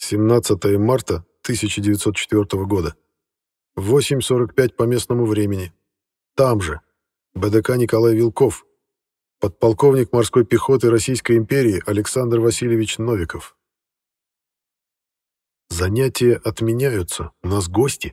17 марта 1904 года. 8:45 по местному времени. Там же. БДК Николай Вилков. Подполковник морской пехоты Российской империи Александр Васильевич Новиков. Занятия отменяются. У нас гости.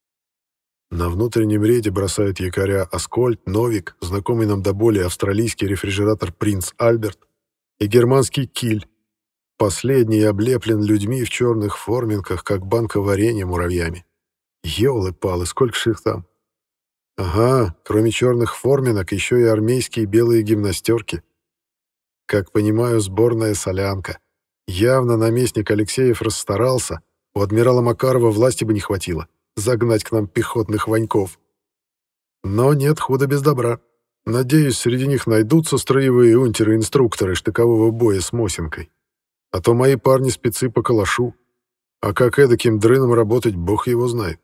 На внутреннем рейде бросают якоря Аскольд, Новик, знакомый нам до боли австралийский рефрижератор «Принц Альберт» и германский «Киль». Последний облеплен людьми в черных форменках, как банка варенья муравьями. Ёлы-палы, сколько ж их там? Ага, кроме черных форменок, еще и армейские белые гимнастерки. Как понимаю, сборная солянка. Явно наместник Алексеев расстарался, у адмирала Макарова власти бы не хватило загнать к нам пехотных Ваньков. Но нет худа без добра. Надеюсь, среди них найдутся строевые унтеры-инструкторы штыкового боя с Мосинкой. А то мои парни-спецы по калашу. А как эдаким дрыном работать, бог его знает.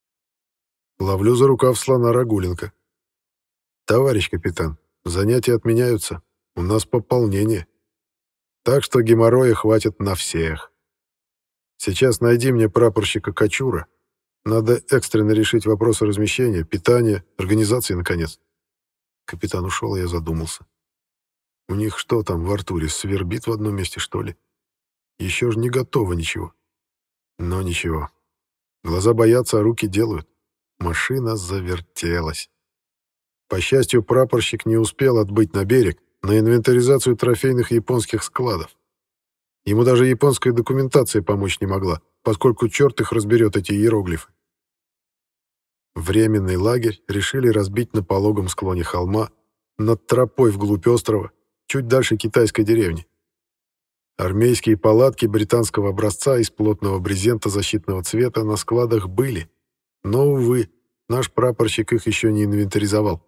Ловлю за рукав слона Рагуленко. «Товарищ капитан, занятия отменяются. У нас пополнение. Так что геморроя хватит на всех. Сейчас найди мне прапорщика Кочура. Надо экстренно решить вопросы размещения, питания, организации, наконец». Капитан ушел, а я задумался. У них что там в Артуре, свербит в одном месте, что ли? Еще же не готово ничего. Но ничего. Глаза боятся, а руки делают. Машина завертелась. По счастью, прапорщик не успел отбыть на берег на инвентаризацию трофейных японских складов. Ему даже японская документация помочь не могла, поскольку черт их разберет, эти иероглифы. Временный лагерь решили разбить на пологом склоне холма, над тропой вглубь острова, чуть дальше китайской деревни. Армейские палатки британского образца из плотного брезента защитного цвета на складах были, но, увы, наш прапорщик их еще не инвентаризовал.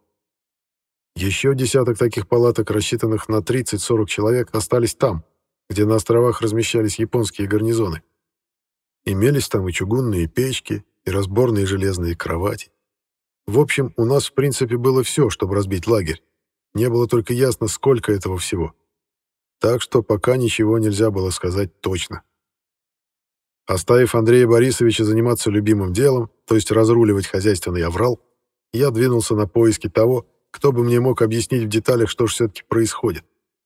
Еще десяток таких палаток, рассчитанных на 30-40 человек, остались там, где на островах размещались японские гарнизоны. Имелись там и чугунные печки, и разборные железные кровати. В общем, у нас в принципе было все, чтобы разбить лагерь. Не было только ясно, сколько этого всего. Так что пока ничего нельзя было сказать точно. Оставив Андрея Борисовича заниматься любимым делом, то есть разруливать хозяйственный аврал, я двинулся на поиски того, кто бы мне мог объяснить в деталях, что же все-таки происходит.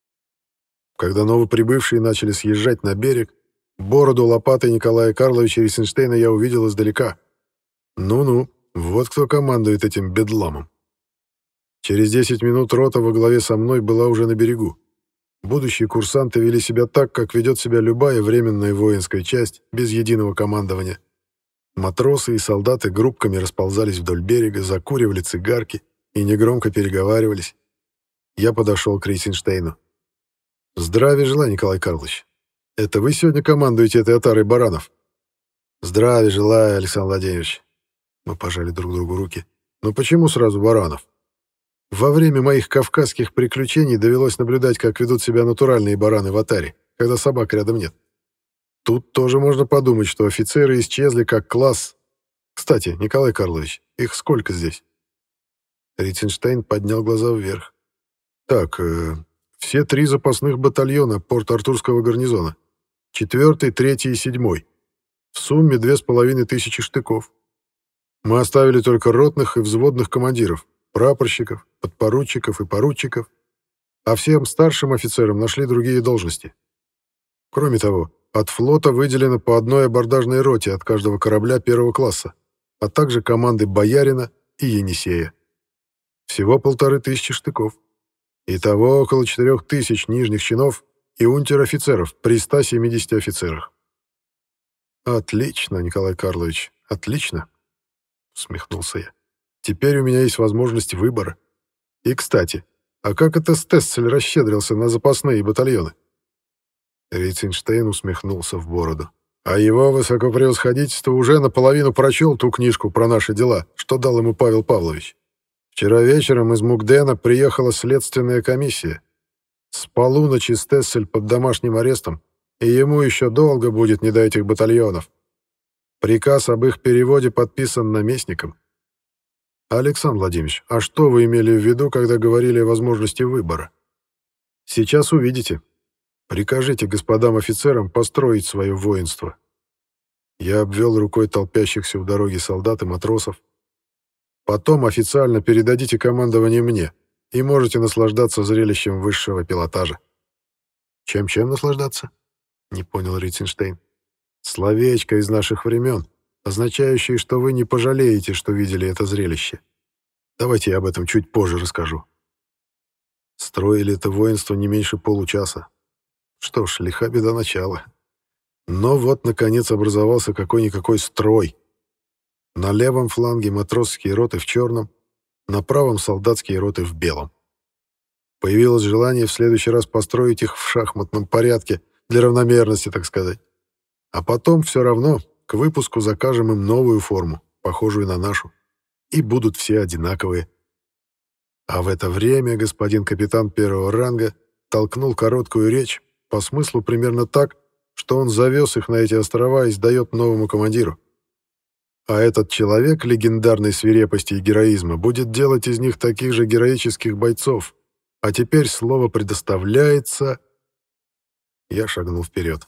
Когда новоприбывшие начали съезжать на берег, бороду лопатой Николая Карловича Рейсенштейна я увидел издалека. Ну-ну, вот кто командует этим бедламом. Через 10 минут рота во главе со мной была уже на берегу. Будущие курсанты вели себя так, как ведет себя любая временная воинская часть, без единого командования. Матросы и солдаты группками расползались вдоль берега, закуривали цигарки и негромко переговаривались. Я подошел к Рейсенштейну. «Здравия желаю, Николай Карлович. Это вы сегодня командуете этой отарой баранов?» «Здравия желаю, Александр Владимирович». Мы пожали друг другу руки. «Но почему сразу баранов? Во время моих кавказских приключений довелось наблюдать, как ведут себя натуральные бараны в атаре, когда собак рядом нет. Тут тоже можно подумать, что офицеры исчезли как класс. Кстати, Николай Карлович, их сколько здесь?» Рейхенштейн поднял глаза вверх. «Так, все 3 запасных батальона Порт-Артурского гарнизона. 4-й, 3-й и 7-й. В сумме 2500 штыков. Мы оставили только ротных и взводных командиров, прапорщиков, подпоручиков и поручиков, а всем старшим офицерам нашли другие должности. Кроме того, от флота выделено по одной абордажной роте от каждого корабля 1-го класса, а также команды Боярина и Енисея. Всего 1500 штыков. Итого около 4000 нижних чинов и унтер-офицеров при 170 офицерах. «Отлично, Николай Карлович, отлично», — усмехнулся я. «Теперь у меня есть возможность выбора. И, кстати, а как это Стессель расщедрился на запасные батальоны?» Рейхенштейн усмехнулся в бороду. «А его высокопревосходительство уже наполовину прочел ту книжку про наши дела, что дал ему Павел Павлович. Вчера вечером из Мукдена приехала следственная комиссия. С полуночи Стессель под домашним арестом, и ему еще долго будет не до этих батальонов. Приказ об их переводе подписан наместником. Александр Владимирович, а что вы имели в виду, когда говорили о возможности выбора? Сейчас увидите. Прикажите господам офицерам построить свое воинство. Я обвел рукой толпящихся у дороги солдат и матросов. Потом официально передадите командование мне, и можете наслаждаться зрелищем высшего пилотажа. Чем наслаждаться? Не понял Ритценштейн. Словечко из наших времен, означающее, что вы не пожалеете, что видели это зрелище. Давайте я об этом чуть позже расскажу. Строили это воинство не меньше получаса. Что ж, лиха беда начала. Но вот, наконец, образовался какой-никакой строй. На левом фланге матросские роты в черном, на правом солдатские роты в белом. Появилось желание в следующий раз построить их в шахматном порядке, для равномерности, так сказать. А потом все равно к выпуску закажем им новую форму, похожую на нашу, и будут все одинаковые. А в это время господин капитан первого ранга толкнул короткую речь, по смыслу примерно так, что он завез их на эти острова и сдает новому командиру. А этот человек легендарной свирепости и героизма будет делать из них таких же героических бойцов. А теперь слово предоставляется... Я шагнул вперед.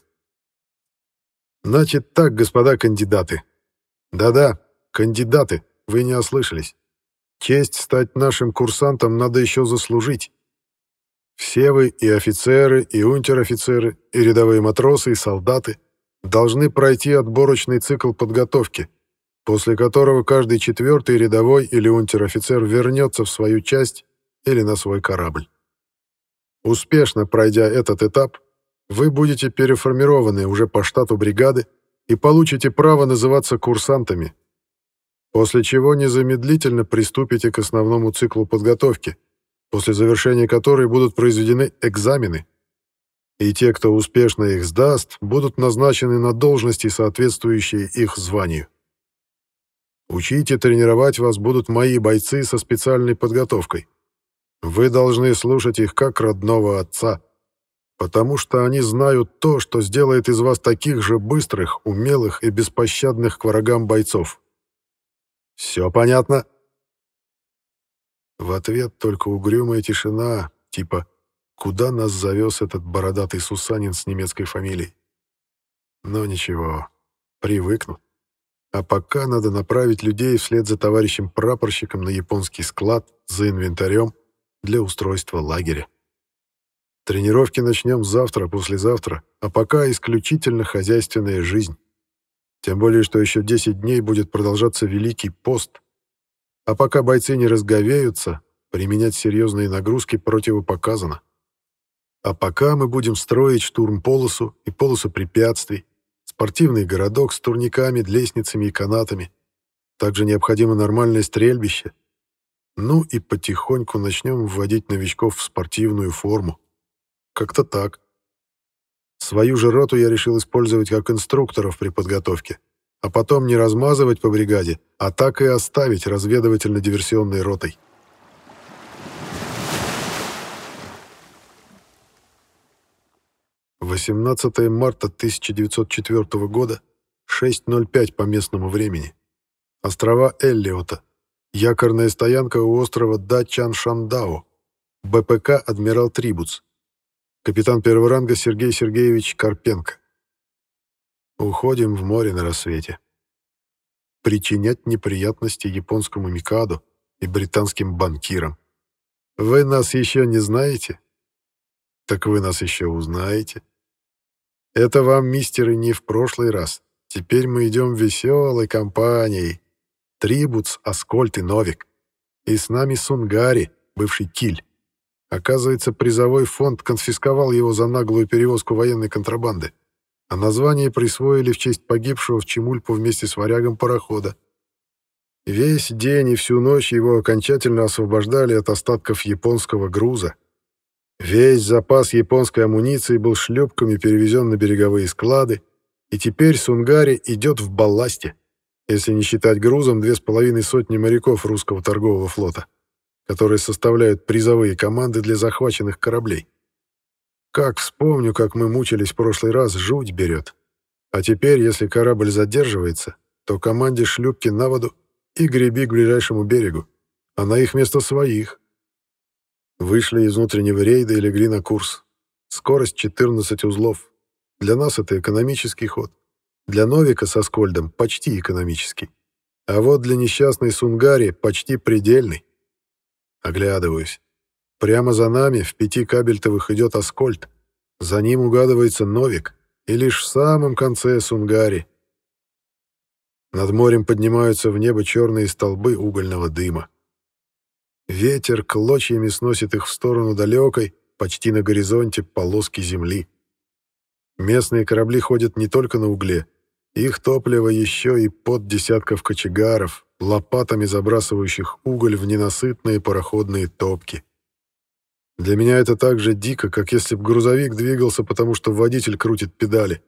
Значит так, господа кандидаты. Да-да, кандидаты, вы не ослышались. Честь стать нашим курсантом надо еще заслужить. Все вы, и офицеры, и унтер-офицеры, и рядовые матросы, и солдаты, должны пройти отборочный цикл подготовки, после которого каждый четвертый рядовой или унтер-офицер вернется в свою часть или на свой корабль. Успешно пройдя этот этап, вы будете переформированы уже по штату бригады и получите право называться курсантами, после чего незамедлительно приступите к основному циклу подготовки, после завершения которой будут произведены экзамены, и те, кто успешно их сдаст, будут назначены на должности, соответствующие их званию. Учить и тренировать вас будут мои бойцы со специальной подготовкой. Вы должны слушать их как родного отца, потому что они знают то, что сделает из вас таких же быстрых, умелых и беспощадных к врагам бойцов. Все понятно?» В ответ только угрюмая тишина, типа «Куда нас завез этот бородатый сусанин с немецкой фамилией?» Но ничего, привыкну. А пока надо направить людей вслед за товарищем прапорщиком на японский склад за инвентарем для устройства лагеря. Тренировки начнем завтра, послезавтра, а пока исключительно хозяйственная жизнь. Тем более, что еще 10 дней будет продолжаться Великий пост. А пока бойцы не разговеются, применять серьезные нагрузки противопоказано. А пока мы будем строить штурмполосу и полосу препятствий, спортивный городок с турниками, лестницами и канатами. Также необходимо нормальное стрельбище. Ну и потихоньку начнем вводить новичков в спортивную форму. Как-то так. Свою же роту я решил использовать как инструкторов при подготовке, а потом не размазывать по бригаде, а так и оставить разведывательно-диверсионной ротой. «18 марта 1904 года, 6:05 по местному времени. Острова Эллиота. Якорная стоянка у острова Дачан-Шандао. БПК «Адмирал Трибуц». Капитан первого ранга Сергей Сергеевич Карпенко. Уходим в море на рассвете. Причинять неприятности японскому Микадо и британским банкирам. Вы нас еще не знаете? Так вы нас еще узнаете. Это вам, мистеры, не в прошлый раз. Теперь мы идем веселой компанией. Трибуц, Аскольд и Новик. И с нами Сунгари, бывший Киль. Оказывается, призовой фонд конфисковал его за наглую перевозку военной контрабанды, а название присвоили в честь погибшего в Чемульпо вместе с варягом парохода. Весь день и всю ночь его окончательно освобождали от остатков японского груза. Весь запас японской амуниции был шлюпками перевезен на береговые склады, и теперь Сунгари идет в балласте, если не считать грузом 2,5 моряков русского торгового флота, которые составляют призовые команды для захваченных кораблей. Как вспомню, как мы мучились в прошлый раз, жуть берет. А теперь, если корабль задерживается, то команде шлюпки на воду и греби к ближайшему берегу, а на их место своих. Вышли из внутреннего рейда и легли на курс. Скорость 14 узлов. Для нас это экономический ход. для Новика со Скольдом почти экономический. А вот для несчастной Сунгари почти предельный. Оглядываюсь. Прямо за нами в 5 кабельтовых идет Аскольд. За ним угадывается Новик, и лишь в самом конце Сунгари. Над морем поднимаются в небо черные столбы угольного дыма. Ветер клочьями сносит их в сторону далекой, почти на горизонте, полоски земли. Местные корабли ходят не только на угле. Их топливо еще и под десятков кочегаров, лопатами забрасывающих уголь в ненасытные пароходные топки. Для меня это так же дико, как если бы грузовик двигался, потому что водитель крутит педали.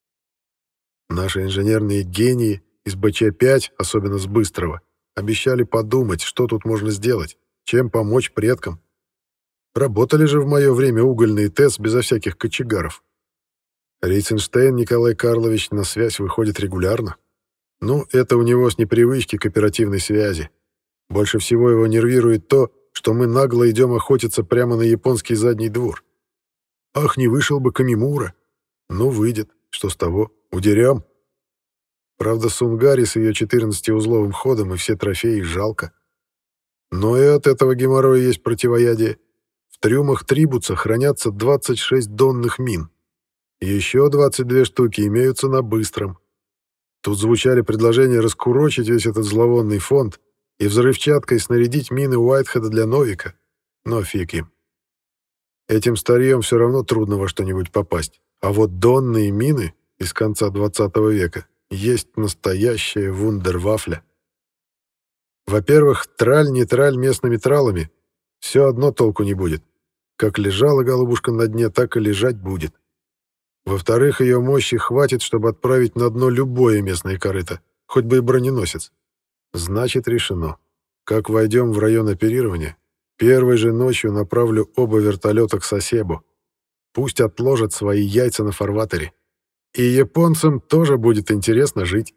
Наши инженерные гении из БЧ-5, особенно с Быстрого, обещали подумать, что тут можно сделать, чем помочь предкам. Работали же в мое время угольные ТЭС безо всяких кочегаров. Рейценштейн Николай Карлович на связь выходит регулярно. Ну, это у него с непривычки к оперативной связи. Больше всего его нервирует то, что мы нагло идем охотиться прямо на японский задний двор. Ах, не вышел бы Камимура. Ну, выйдет. Что с того? Удерем. Правда, Сунгари с ее 14-узловым ходом и все трофеи жалко. Но и от этого геморроя есть противоядие. В трюмах Трибуца хранятся 26 донных мин. Еще 22 штуки имеются на Быстром. Тут звучали предложения раскурочить весь этот зловонный фонд и взрывчаткой снарядить мины Уайтхеда для Новика. Но фиг им. Этим старьем все равно трудно во что-нибудь попасть. А вот донные мины из конца 20 века есть настоящая вундервафля. Во-первых, траль не траль местными тралами. Все одно толку не будет. Как лежала голубушка на дне, так и лежать будет. Во-вторых, ее мощи хватит, чтобы отправить на дно любое местное корыто, хоть бы и броненосец. Значит, решено. Как войдем в район оперирования, первой же ночью направлю оба вертолета к Сасебо. Пусть отложат свои яйца на фарватере. И японцам тоже будет интересно жить.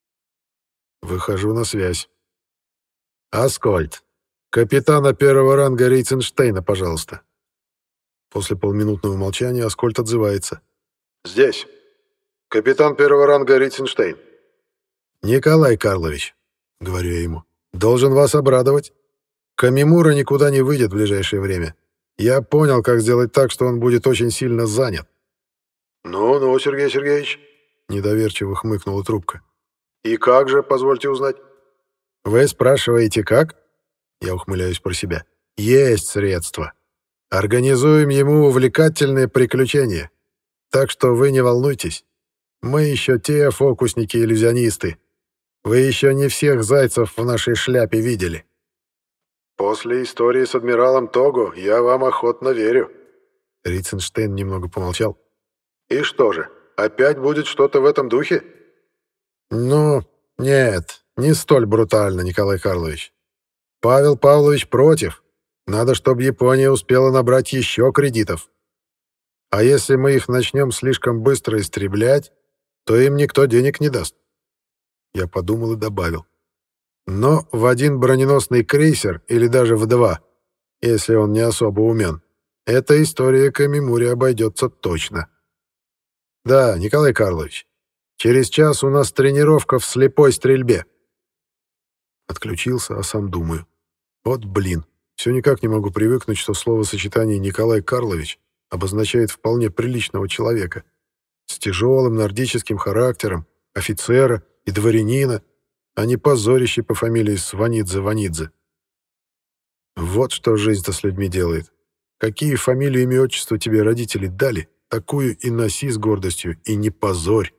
Выхожу на связь. «Аскольд, капитана первого ранга Рейценштейна, пожалуйста». После полминутного молчания Аскольд отзывается. «Здесь. Капитан первого ранга Рейценштейн». «Николай Карлович», — говорю я ему, — «должен вас обрадовать. Камимура никуда не выйдет в ближайшее время. Я понял, как сделать так, что он будет очень сильно занят». «Ну-ну, Сергей Сергеевич», — недоверчиво хмыкнула трубка. «И как же, позвольте узнать?» «Вы спрашиваете, как?» Я ухмыляюсь про себя. «Есть средства. Организуем ему увлекательное приключение. Так что вы не волнуйтесь. Мы еще те фокусники-иллюзионисты. Вы еще не всех зайцев в нашей шляпе видели». «После истории с адмиралом Того я вам охотно верю». Ритценштейн немного помолчал. «И что же, опять будет что-то в этом духе?» «Ну, нет, не столь брутально, Николай Карлович. Павел Павлович против. Надо, чтобы Япония успела набрать еще кредитов. А если мы их начнем слишком быстро истреблять, то им никто денег не даст». Я подумал и добавил. «Но в один броненосный крейсер, или даже в два, если он не особо умен, эта история Камимури обойдется точно. Да, Николай Карлович, через час у нас тренировка в слепой стрельбе». Отключился, а сам думаю. Вот блин, все никак не могу привыкнуть, что словосочетание «Николай Карлович» обозначает вполне приличного человека. С тяжелым нордическим характером, офицера и дворянина, а не позорище по фамилии Сванидзе-Ванидзе. Вот что жизнь-то с людьми делает. Какие фамилии, имя, отчество тебе родители дали, такую и носи с гордостью, и не позорь.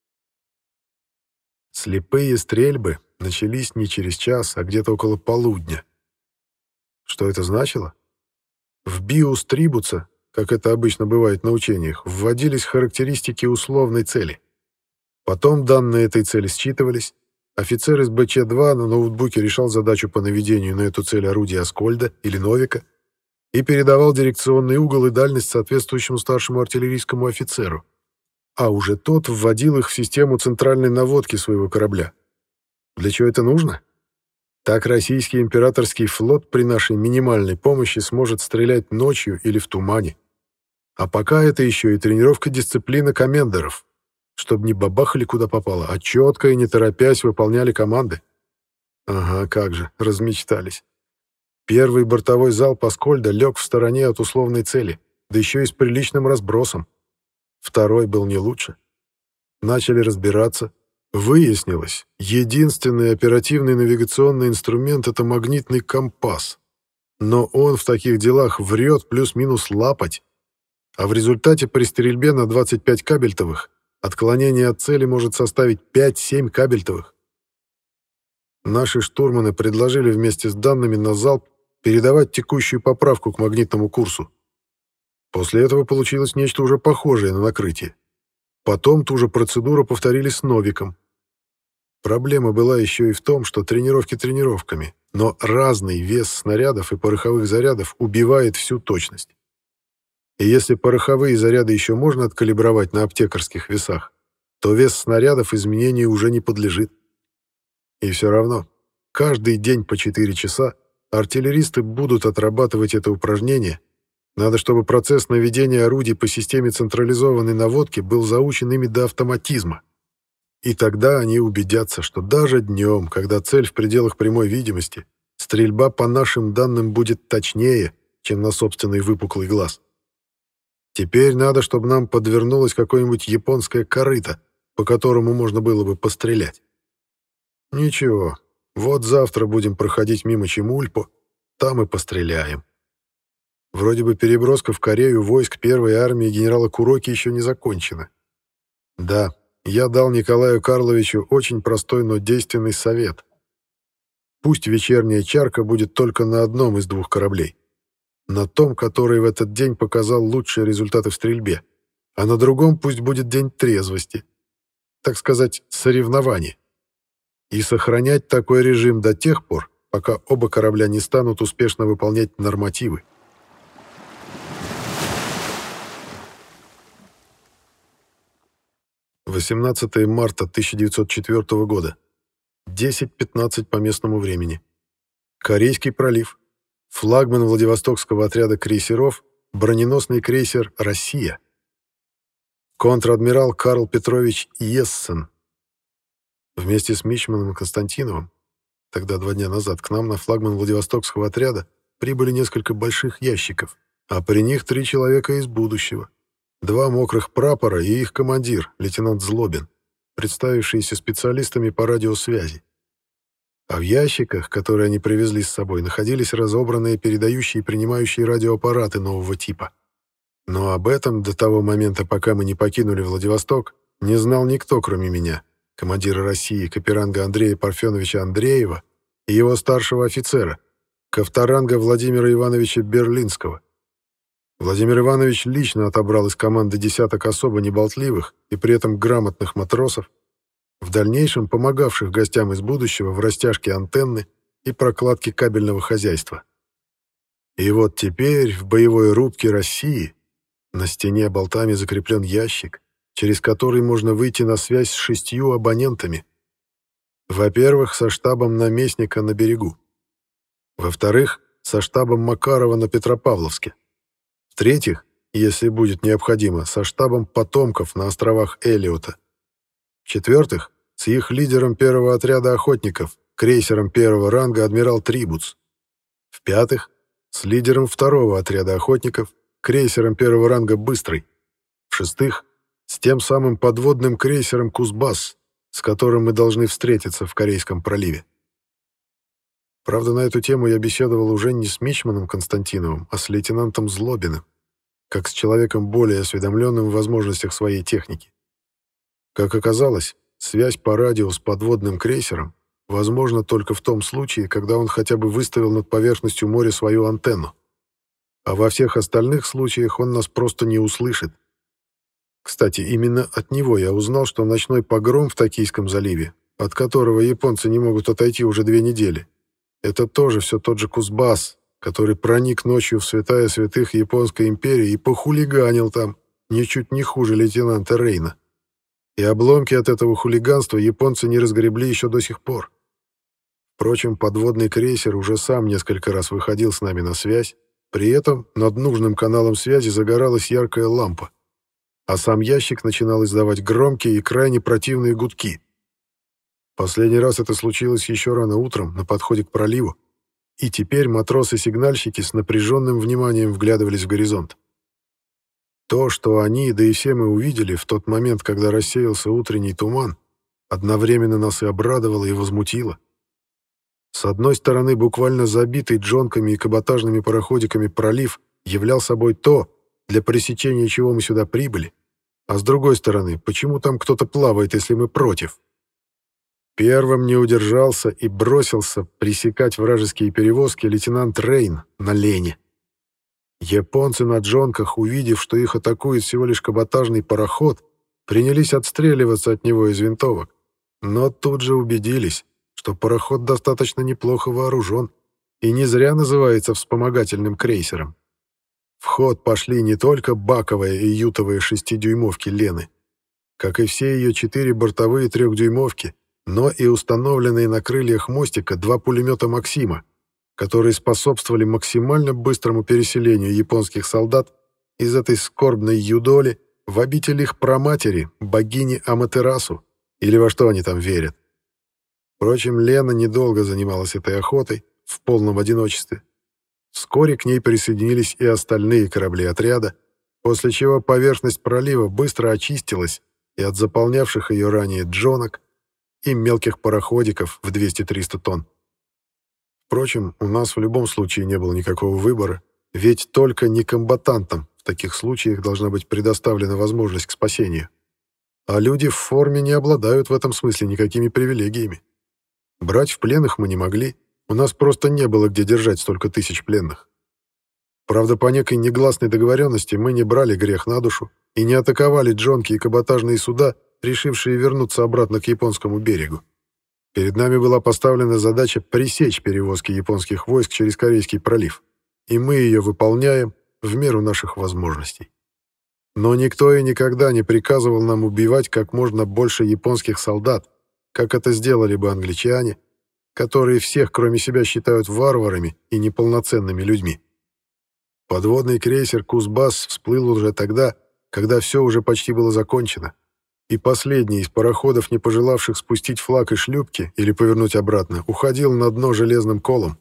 Слепые стрельбы начались не через час, а где-то около полудня. Что это значило? В биус Трибуца, как это обычно бывает на учениях, вводились характеристики условной цели. Потом данные этой цели считывались, офицер из БЧ-2 на ноутбуке решал задачу по наведению на эту цель орудия Аскольда или Новика и передавал дирекционный угол и дальность соответствующему старшему артиллерийскому офицеру, а уже тот вводил их в систему центральной наводки своего корабля. Для чего это нужно? Так российский императорский флот при нашей минимальной помощи сможет стрелять ночью или в тумане. А пока это еще и тренировка дисциплины комендоров. чтобы не бабахали куда попало, а четко и не торопясь выполняли команды. Ага, как же, размечтались. Первый бортовой залп «Аскольда» лег в стороне от условной цели, да еще и с приличным разбросом. Второй был не лучше. Начали разбираться. Выяснилось, единственный оперативный навигационный инструмент — это магнитный компас. Но он в таких делах врет плюс-минус лапать. А в результате при стрельбе на 25 кабельтовых отклонение от цели может составить 5-7 кабельтовых. Наши штурманы предложили вместе с данными на залп передавать текущую поправку к магнитному курсу. После этого получилось нечто уже похожее на накрытие. Потом ту же процедуру повторили с «Новиком». Проблема была еще и в том, что тренировки тренировками, но разный вес снарядов и пороховых зарядов убивает всю точность. И если пороховые заряды еще можно откалибровать на аптекарских весах, то вес снарядов изменению уже не подлежит. И все равно, каждый день по 4 часа артиллеристы будут отрабатывать это упражнение. Надо, чтобы процесс наведения орудий по системе централизованной наводки был заучен ими до автоматизма. И тогда они убедятся, что даже днем, когда цель в пределах прямой видимости, стрельба по нашим данным будет точнее, чем на собственный выпуклый глаз. Теперь надо, чтобы нам подвернулось какое-нибудь японское корыто, по которому можно было бы пострелять. Ничего, вот завтра будем проходить мимо Чемульпо, там и постреляем. Вроде бы переброска в Корею войск первой армии генерала Куроки еще не закончена. Да, я дал Николаю Карловичу очень простой, но действенный совет. Пусть вечерняя чарка будет только на одном из 2 кораблей. На том, который в этот день показал лучшие результаты в стрельбе, а на другом пусть будет день трезвости. Так сказать, соревнований. И сохранять такой режим до тех пор, пока оба корабля не станут успешно выполнять нормативы. 18 марта 1904 года. 10:15 по местному времени. Корейский пролив. Флагман Владивостокского отряда крейсеров, броненосный крейсер «Россия». Контр-адмирал Карл Петрович Ессен. Вместе с мичманом Константиновым, тогда 2 дня назад, к нам на флагман Владивостокского отряда прибыли несколько больших ящиков, а при них 3 человека из будущего. 2 мокрых прапора и их командир, лейтенант Злобин, представившиеся специалистами по радиосвязи. А в ящиках, которые они привезли с собой, находились разобранные передающие и принимающие радиоаппараты нового типа. Но об этом до того момента, пока мы не покинули Владивосток, не знал никто, кроме меня, командира России, каперанга Андрея Парфеновича Андреева и его старшего офицера, ковторанга Владимира Ивановича Берлинского. Владимир Иванович лично отобрал из команды десяток особо неболтливых и при этом грамотных матросов, в дальнейшем помогавших гостям из будущего в растяжке антенны и прокладке кабельного хозяйства. И вот теперь в боевой рубке России на стене болтами закреплен ящик, через который можно выйти на связь с 6 абонентами. Во-первых, со штабом наместника на берегу. Во-вторых, со штабом Макарова на Петропавловске. В-третьих, если будет необходимо, со штабом потомков на островах Элиота. В-четвертых, с их лидером первого отряда охотников, крейсером первого ранга адмирал Трибуц. В-пятых, с лидером второго отряда охотников, крейсером первого ранга Быстрый. В-шестых, с тем самым подводным крейсером Кузбасс, с которым мы должны встретиться в Корейском проливе. Правда, на эту тему я беседовал уже не с мичманом Константиновым, а с лейтенантом Злобиным, как с человеком более осведомленным в возможностях своей техники. Как оказалось, связь по радио с подводным крейсером возможна только в том случае, когда он хотя бы выставил над поверхностью моря свою антенну. А во всех остальных случаях он нас просто не услышит. Кстати, именно от него я узнал, что ночной погром в Токийском заливе, от которого японцы не могут отойти уже 2 недели, это тоже все тот же Кузбасс, который проник ночью в святая святых Японской империи и похулиганил там, ничуть не хуже лейтенанта Рейна. И обломки от этого хулиганства японцы не разгребли еще до сих пор. Впрочем, подводный крейсер уже сам несколько раз выходил с нами на связь, при этом над нужным каналом связи загоралась яркая лампа. а сам ящик начинал издавать громкие и крайне противные гудки. Последний раз это случилось еще рано утром, на подходе к проливу, и теперь матросы-сигнальщики с напряженным вниманием вглядывались в горизонт. То, что они, да и все мы увидели в тот момент, когда рассеялся утренний туман, одновременно нас и обрадовало, и возмутило. С одной стороны, буквально забитый джонками и каботажными пароходиками пролив являл собой то, для пресечения чего мы сюда прибыли, а с другой стороны, почему там кто-то плавает, если мы против? Первым не удержался и бросился пресекать вражеские перевозки лейтенант Рейн на Лене. Японцы на джонках, увидев, что их атакует всего лишь каботажный пароход, принялись отстреливаться от него из винтовок, но тут же убедились, что пароход достаточно неплохо вооружен и не зря называется вспомогательным крейсером. В ход пошли не только баковые и ютовые 6-дюймовки Лены, как и все ее 4 бортовые 3-дюймовки, но и установленные на крыльях мостика 2 пулемета «Максима», которые способствовали максимально быстрому переселению японских солдат из этой скорбной юдоли в обитель их праматери, богини Аматерасу, или во что они там верят. Впрочем, Лена недолго занималась этой охотой, в полном одиночестве. Вскоре к ней присоединились и остальные корабли отряда, после чего поверхность пролива быстро очистилась и от заполнявших ее ранее джонок, и мелких пароходиков в 200-300 тонн. Впрочем, у нас в любом случае не было никакого выбора, ведь только некомбатантам в таких случаях должна быть предоставлена возможность к спасению. А люди в форме не обладают в этом смысле никакими привилегиями. Брать в плен их мы не могли, у нас просто не было где держать столько тысяч пленных. Правда, по некой негласной договоренности мы не брали грех на душу и не атаковали джонки и каботажные суда, решившие вернуться обратно к японскому берегу. Перед нами была поставлена задача пресечь перевозки японских войск через Корейский пролив, и мы ее выполняем в меру наших возможностей. Но никто и никогда не приказывал нам убивать как можно больше японских солдат, как это сделали бы англичане, которые всех, кроме себя, считают варварами и неполноценными людьми. Подводный крейсер «Кузбасс» всплыл уже тогда, когда все уже почти было закончено, и последний из пароходов, не пожелавших спустить флаг и шлюпки или повернуть обратно, уходил на дно железным колом.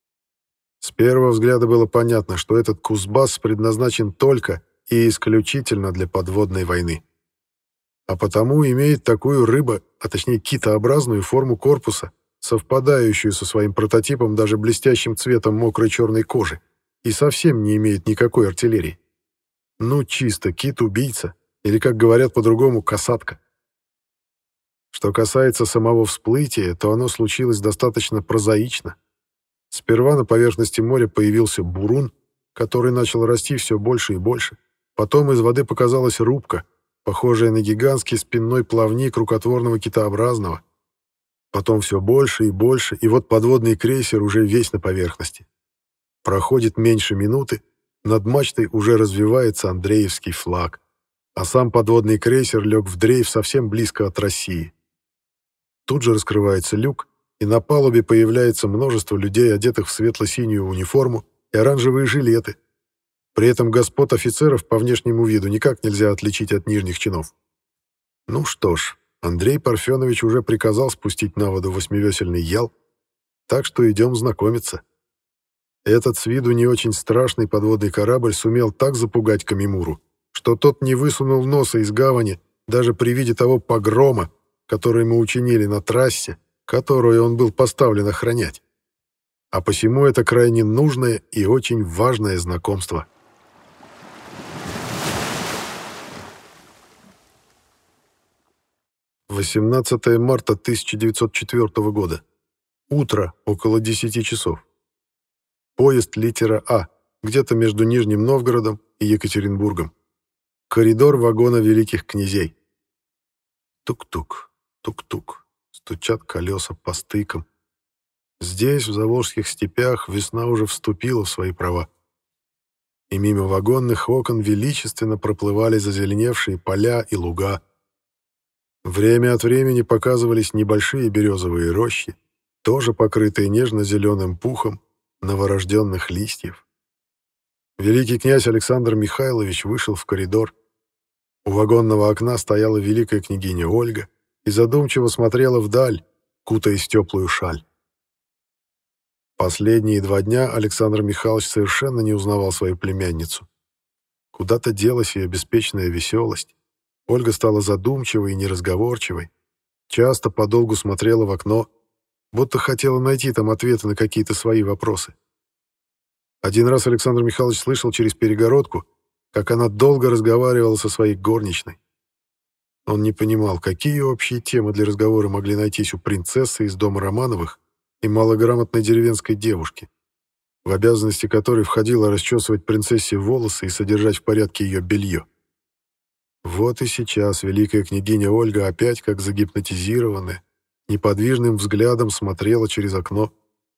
С первого взгляда было понятно, что этот «Кузбасс» предназначен только и исключительно для подводной войны. А потому имеет такую а точнее китообразную форму корпуса, совпадающую со своим прототипом даже блестящим цветом мокрой черной кожи, и совсем не имеет никакой артиллерии. Ну, чисто кит-убийца, или, как говорят по-другому, касатка. Что касается самого всплытия, то оно случилось достаточно прозаично. Сперва на поверхности моря появился бурун, который начал расти все больше и больше. Потом из воды показалась рубка, похожая на гигантский спинной плавник рукотворного китообразного. Потом все больше и больше, и вот подводный крейсер уже весь на поверхности. Проходит меньше минуты, над мачтой уже развивается Андреевский флаг, а сам подводный крейсер лег в дрейф совсем близко от России. Тут же раскрывается люк, и на палубе появляется множество людей, одетых в светло-синюю униформу и оранжевые жилеты. При этом господ офицеров по внешнему виду никак нельзя отличить от нижних чинов. Ну что ж, Андрей Парфенович уже приказал спустить на воду 8-весельный ял, так что идем знакомиться. Этот с виду не очень страшный подводный корабль сумел так запугать Камимуру, что тот не высунул носа из гавани даже при виде того погрома, который мы учинили на трассе, которую он был поставлен охранять. А посему это крайне нужное и очень важное знакомство. «18 марта 1904 года. Утро, около 10 часов. Поезд литера А, где-то между Нижним Новгородом и Екатеринбургом. Коридор вагона великих князей. Тук-тук, тук-тук, стучат колеса по стыкам. Здесь, в заволжских степях, весна уже вступила в свои права. И мимо вагонных окон величественно проплывали зазеленевшие поля и луга. Время от времени показывались небольшие березовые рощи, тоже покрытые нежно-зеленым пухом новорожденных листьев. Великий князь Александр Михайлович вышел в коридор. У вагонного окна стояла великая княгиня Ольга и задумчиво смотрела вдаль, кутаясь в теплую шаль. Последние 2 дня Александр Михайлович совершенно не узнавал свою племянницу. Куда-то делась ее беспечная веселость. Ольга стала задумчивой и неразговорчивой, часто подолгу смотрела в окно, будто хотела найти там ответы на какие-то свои вопросы. Один раз Александр Михайлович слышал через перегородку, как она долго разговаривала со своей горничной. Он не понимал, какие общие темы для разговора могли найтись у принцессы из дома Романовых и малограмотной деревенской девушки, в обязанности которой входило расчесывать принцессе волосы и содержать в порядке ее белье. Вот и сейчас великая княгиня Ольга опять, как загипнотизированная, неподвижным взглядом смотрела через окно.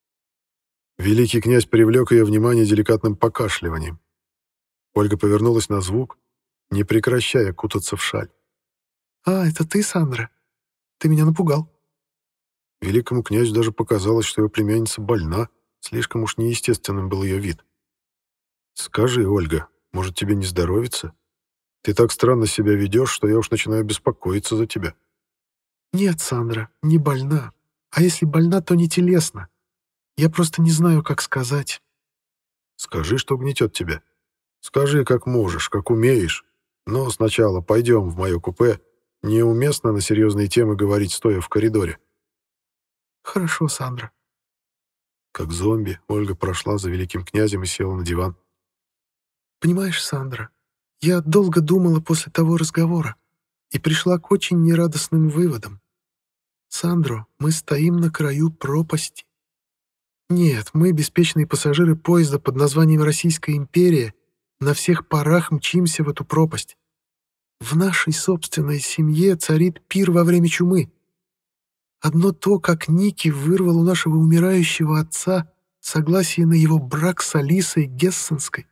Великий князь привлек ее внимание деликатным покашливанием. Ольга повернулась на звук, не прекращая кутаться в шаль. «А, это ты, Сандра? Ты меня напугал». Великому князю даже показалось, что его племянница больна, слишком уж неестественным был ее вид. «Скажи, Ольга, может, тебе не здоровится? Ты так странно себя ведешь, что я уж начинаю беспокоиться за тебя». «Нет, Сандра, не больна. А если больна, то не телесно. Я просто не знаю, как сказать». «Скажи, что гнетет тебя. Скажи, как можешь, как умеешь. Но сначала пойдем в мое купе. Неуместно на серьезные темы говорить, стоя в коридоре». «Хорошо, Сандра». Как зомби, Ольга прошла за великим князем и села на диван. «Понимаешь, Сандра, я долго думала после того разговора и пришла к очень нерадостным выводам. Сандро, мы стоим на краю пропасти. Нет, мы, беспечные пассажиры поезда под названием «Российская империя», на всех парах мчимся в эту пропасть. В нашей собственной семье царит пир во время чумы. Одно то, как Ники вырвал у нашего умирающего отца согласие на его брак с Алисой Гессенской.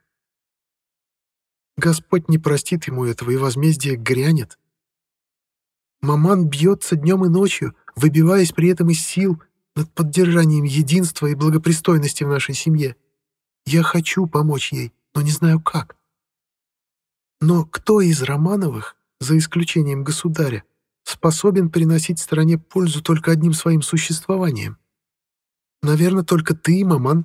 Господь не простит ему этого, и возмездие грянет. Маман бьется днем и ночью, выбиваясь при этом из сил над поддержанием единства и благопристойности в нашей семье. Я хочу помочь ей, но не знаю как. Но кто из Романовых, за исключением государя, способен приносить стране пользу только одним своим существованием? Наверное, только ты и Маман.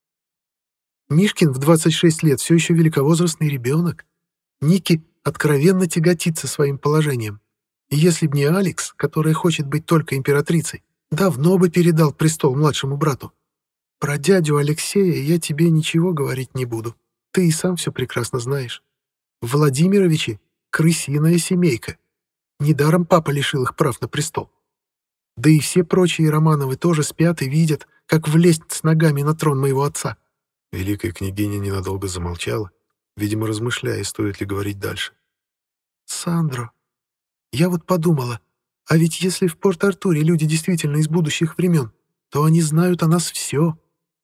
Мишкин в 26 лет все еще великовозрастный ребенок. Ники откровенно тяготится своим положением. И если б не Алекс, которая хочет быть только императрицей, давно бы передал престол младшему брату. Про дядю Алексея я тебе ничего говорить не буду. Ты и сам все прекрасно знаешь. Владимировичи — крысиная семейка. Недаром папа лишил их прав на престол. Да и все прочие Романовы тоже спят и видят, как влезть с ногами на трон моего отца». Великая княгиня ненадолго замолчала, видимо, размышляя, стоит ли говорить дальше. «Сандро, я вот подумала, а ведь если в Порт-Артуре люди действительно из будущих времен, то они знают о нас все.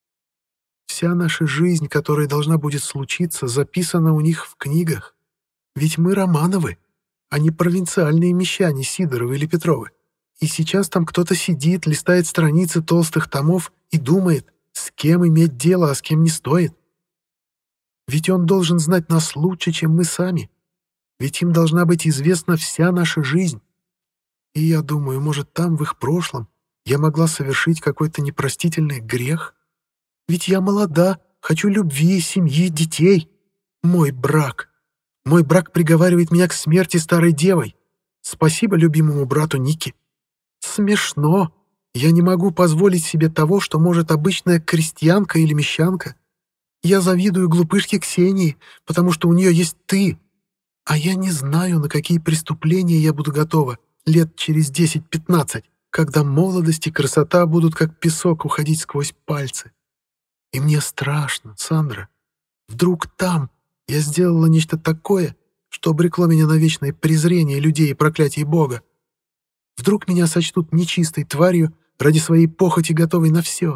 Вся наша жизнь, которая должна будет случиться, записана у них в книгах. Ведь мы Романовы, а не провинциальные мещане Сидоровы или Петровы. И сейчас там кто-то сидит, листает страницы толстых томов и думает, с кем иметь дело, а с кем не стоит. Ведь он должен знать нас лучше, чем мы сами. Ведь им должна быть известна вся наша жизнь. И я думаю, может, там, в их прошлом, я могла совершить какой-то непростительный грех? Ведь я молода, хочу любви, семьи, детей. Мой брак приговаривает меня к смерти старой девой. Спасибо любимому брату Ники. Смешно. Я не могу позволить себе того, что может обычная крестьянка или мещанка. Я завидую глупышке Ксении, потому что у нее есть ты. А я не знаю, на какие преступления я буду готова лет через 10-15, когда молодость и красота будут как песок уходить сквозь пальцы. И мне страшно, Сандра. Вдруг там я сделала нечто такое, что обрекло меня на вечное презрение людей и проклятие Бога. Вдруг меня сочтут нечистой тварью, ради своей похоти готовой на все.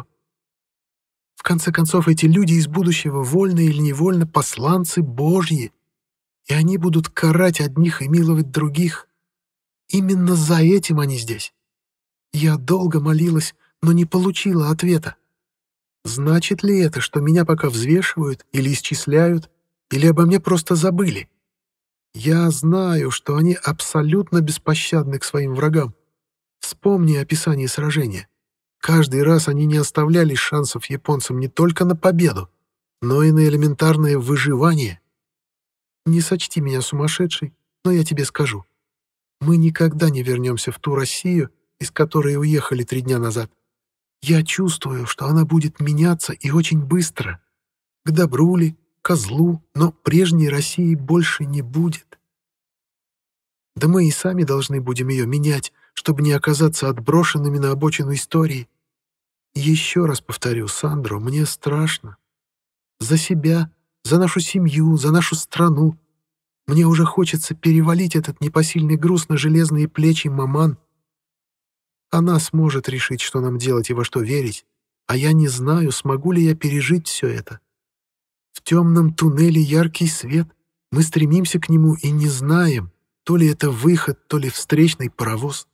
В конце концов, эти люди из будущего, вольно или невольно, посланцы Божьи, и они будут карать одних и миловать других. Именно за этим они здесь. Я долго молилась, но не получила ответа. Значит ли это, что меня пока взвешивают или исчисляют, или обо мне просто забыли? Я знаю, что они абсолютно беспощадны к своим врагам. Вспомни описание сражения. Каждый раз они не оставляли шансов японцам не только на победу, но и на элементарное выживание. Не сочти меня сумасшедшей, но я тебе скажу. Мы никогда не вернемся в ту Россию, из которой уехали 3 дня назад. Я чувствую, что она будет меняться и очень быстро. К добру ли, ко злу, но прежней России больше не будет. Да мы и сами должны будем ее менять, чтобы не оказаться отброшенными на обочину истории. Еще раз повторю, Сандро, мне страшно. За себя, за нашу семью, за нашу страну. Мне уже хочется перевалить этот непосильный груз на железные плечи маман. Она сможет решить, что нам делать и во что верить, а я не знаю, смогу ли я пережить все это. В темном туннеле яркий свет, мы стремимся к нему и не знаем, то ли это выход, то ли встречный паровоз.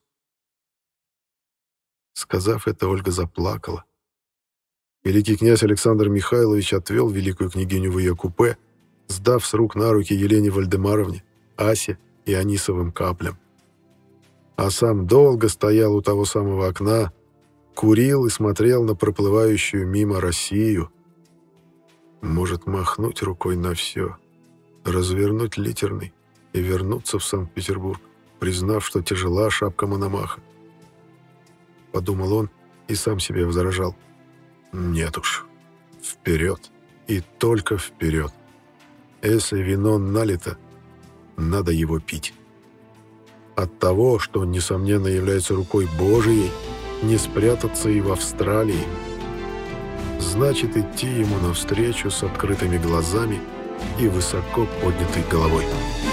Сказав это, Ольга заплакала. Великий князь Александр Михайлович отвел великую княгиню в ее купе, сдав с рук на руки Елене Вальдемаровне, Асе и Анисовым каплям. А сам долго стоял у того самого окна, курил и смотрел на проплывающую мимо Россию. Может, махнуть рукой на все, развернуть литерный и вернуться в Санкт-Петербург, признав, что тяжела шапка Мономаха. Подумал он и сам себе возражал. Нет уж, вперед и только вперед. Если вино налито, надо его пить. От того, что, несомненно, является рукой Божией, не спрятаться и в Австралии. Значит, идти ему навстречу с открытыми глазами и высоко поднятой головой.